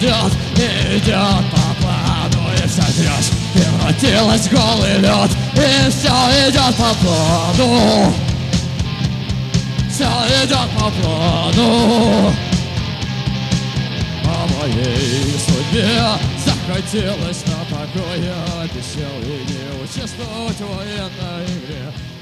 идет, идет по плану, и вся грязь превратилась в голый лед, и все идет по плану, все идет по плану. По моей судьбе захотелось на покое, обещал и не участвовать в военной игре.